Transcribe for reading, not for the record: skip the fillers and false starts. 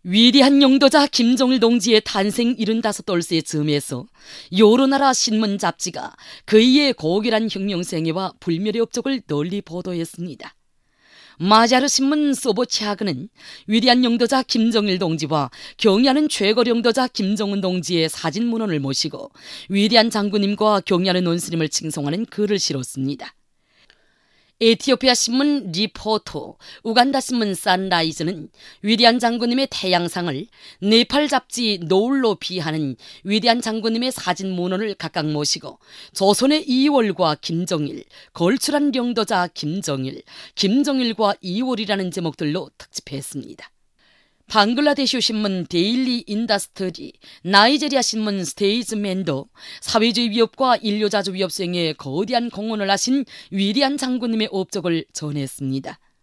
위대한 영도자 김정일 동지의 탄생 75돌세 즈음에서 여러 나라 신문 잡지가 그의 고결한 혁명생애와 불멸의 업적을 널리 보도했습니다. 마자르 신문 소보치아그는 위대한 영도자 김정일 동지와 경의하는 최고 영도자 김정은 동지의 사진 문헌을 모시고 위대한 장군님과 경의하는 원스님을 칭송하는 글을 실었습니다. 에티오피아 신문 리포터, 우간다 신문 산라이즈는 위대한 장군님의 태양상을, 네팔 잡지 노을로 비하는 위대한 장군님의 사진 문헌을 각각 모시고 조선의 이월과 김정일, 걸출한 영도자 김정일, 김정일과 이월이라는 제목들로 특집했습니다. 방글라데시 신문 데일리 인더스트리, 나이제리아 신문 스테이즈맨도 사회주의 위협과 인류자주 위협 수행에 거대한 공헌을 하신 위대한 장군님의 업적을 전했습니다.